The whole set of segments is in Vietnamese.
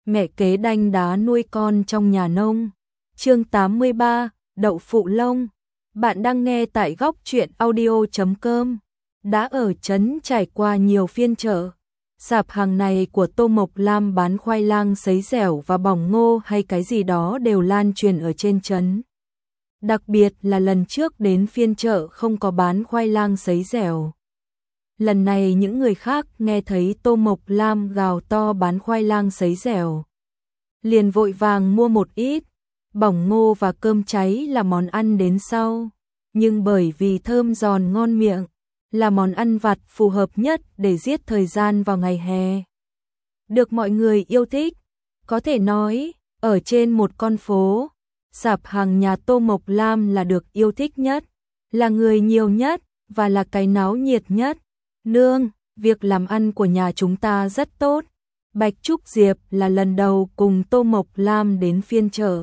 mẹ kế đanh đá nuôi con trong nhà nông. Chương 83, đậu phụ lông. Bạn đang nghe tại góc truyện audio.com. Đã ở trấn trải qua nhiều phiên chợ. Sạp hàng này của Tô Mộc Lam bán khoai lang sấy dẻo và bỏng ngô hay cái gì đó đều lan truyền ở trên trấn. Đặc biệt là lần trước đến phiên chợ không có bán khoai lang sấy dẻo. Lần này những người khác nghe thấy Tô Mộc Lam gào to bán khoai lang sấy dẻo, liền vội vàng mua một ít. Bỏng ngô và cơm cháy là món ăn đến sau, nhưng bởi vì thơm giòn ngon miệng, là món ăn vặt phù hợp nhất để giết thời gian vào ngày hè. Được mọi người yêu thích, có thể nói, ở trên một con phố, sạp hàng nhà Tô Mộc Lam là được yêu thích nhất, là người nhiều nhất và là cái náo nhiệt nhất. Nương, việc làm ăn của nhà chúng ta rất tốt. Bạch Trúc Diệp là lần đầu cùng Tô Mộc Lam đến phiên chợ.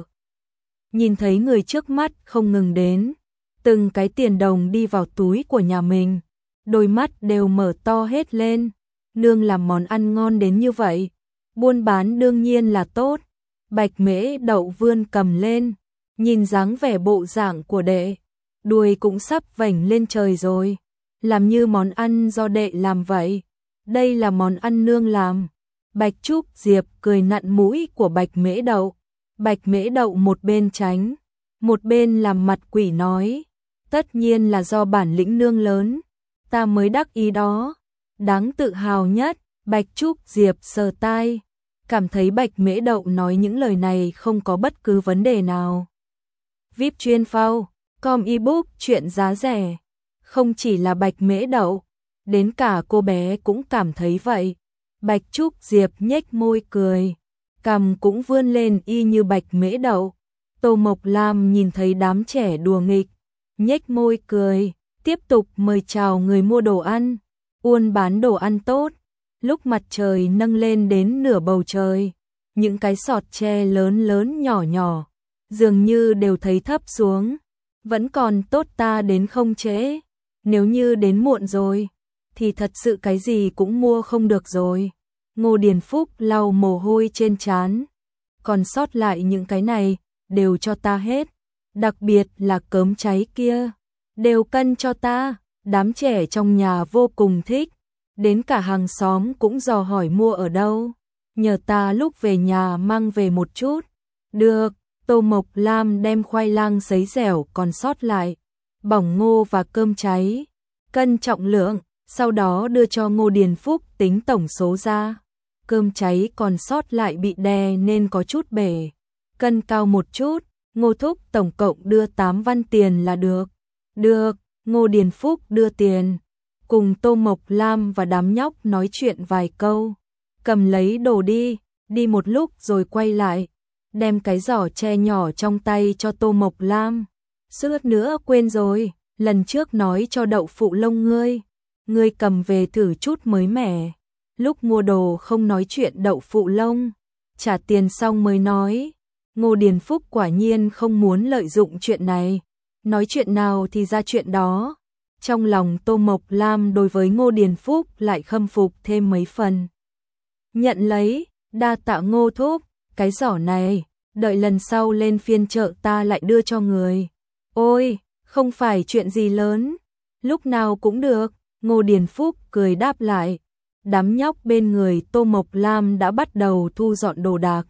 Nhìn thấy người trước mắt không ngừng đến, từng cái tiền đồng đi vào túi của nhà mình, đôi mắt đều mở to hết lên. Nương làm món ăn ngon đến như vậy, buôn bán đương nhiên là tốt. Bạch Mễ Đậu vươn cầm lên, nhìn dáng vẻ bộ dạng của đệ, đuôi cũng sắp vểnh lên trời rồi. Làm như món ăn do đệ làm vậy. Đây là món ăn nương làm. Bạch Trúc Diệp cười nặn mũi của Bạch Mễ Đậu. Bạch Mễ Đậu một bên tránh, một bên làm mặt quỷ nói, tất nhiên là do bản lĩnh nương lớn, ta mới đắc ý đó. Đáng tự hào nhất. Bạch Trúc Diệp sờ tai, cảm thấy Bạch Mễ Đậu nói những lời này không có bất cứ vấn đề nào. VIP chuyên phao, com ebook chuyện giá rẻ. Không chỉ là Bạch Mễ Đậu, đến cả cô bé cũng cảm thấy vậy. Bạch Trúc Diệp nhếch môi cười, cằm cũng vươn lên y như Bạch Mễ Đậu. Tô Mộc Lam nhìn thấy đám trẻ đùa nghịch, nhếch môi cười, tiếp tục mời chào người mua đồ ăn. Buôn bán đồ ăn tốt. Lúc mặt trời nâng lên đến nửa bầu trời, những cái sọt tre lớn lớn nhỏ nhỏ dường như đều thấy thấp xuống. Vẫn còn tốt ta đến không trễ. Nếu như đến muộn rồi, thì thật sự cái gì cũng mua không được rồi. Ngô Điền Phúc lau mồ hôi trên trán. Còn sót lại những cái này, đều cho ta hết. Đặc biệt là cớm cháy kia, đều cân cho ta. Đám trẻ trong nhà vô cùng thích. Đến cả hàng xóm cũng dò hỏi mua ở đâu. Nhờ ta lúc về nhà mang về một chút. Được, Tô Mộc Lam đem khoai lang sấy dẻo còn sót lại, bỏng ngô và cơm cháy, cân trọng lượng, sau đó đưa cho Ngô Điền Phúc tính tổng số ra. Cơm cháy còn sót lại bị đè nên có chút bể, cân cao một chút. Ngô thúc tổng cộng đưa 8 văn tiền là được. Được, Ngô Điền Phúc đưa tiền, cùng Tô Mộc Lam và đám nhóc nói chuyện vài câu, cầm lấy đồ đi một lúc rồi quay lại, đem cái giỏ tre nhỏ trong tay cho Tô Mộc Lam. Suýt nữa quên rồi, lần trước nói cho đậu phụ lông ngươi cầm về thử chút mới mẻ. Lúc mua đồ không nói chuyện đậu phụ lông, trả tiền xong mới nói. Ngô Điền Phúc quả nhiên không muốn lợi dụng chuyện này, nói chuyện nào thì ra chuyện đó. Trong lòng Tô Mộc Lam đối với Ngô Điền Phúc lại khâm phục thêm mấy phần. Nhận lấy, đa tạ Ngô thúc, cái giỏ này, đợi lần sau lên phiên chợ ta lại đưa cho người. Ôi, không phải chuyện gì lớn, lúc nào cũng được. Ngô Điền Phúc cười đáp lại. Đám nhóc bên người Tô Mộc Lam đã bắt đầu thu dọn đồ đạc,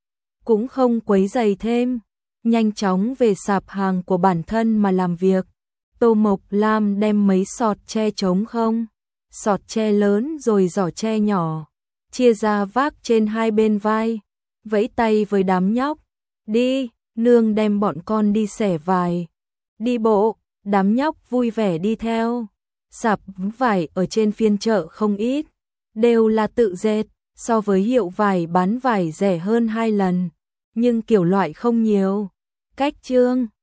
cũng không quấy rầy thêm, nhanh chóng về sạp hàng của bản thân mà làm việc. Tô Mộc Lam đem mấy sọt tre trống không, sọt tre lớn rồi giỏ tre nhỏ, chia ra vác trên hai bên vai, vẫy tay với đám nhóc. Đi, nương đem bọn con đi xẻ vải. Đi bộ, đám nhóc vui vẻ đi theo. Sạp vải ở trên phiên chợ không ít, đều là tự dệt, so với hiệu vải bán vải rẻ hơn 2 lần, nhưng kiểu loại không nhiều. Cách chương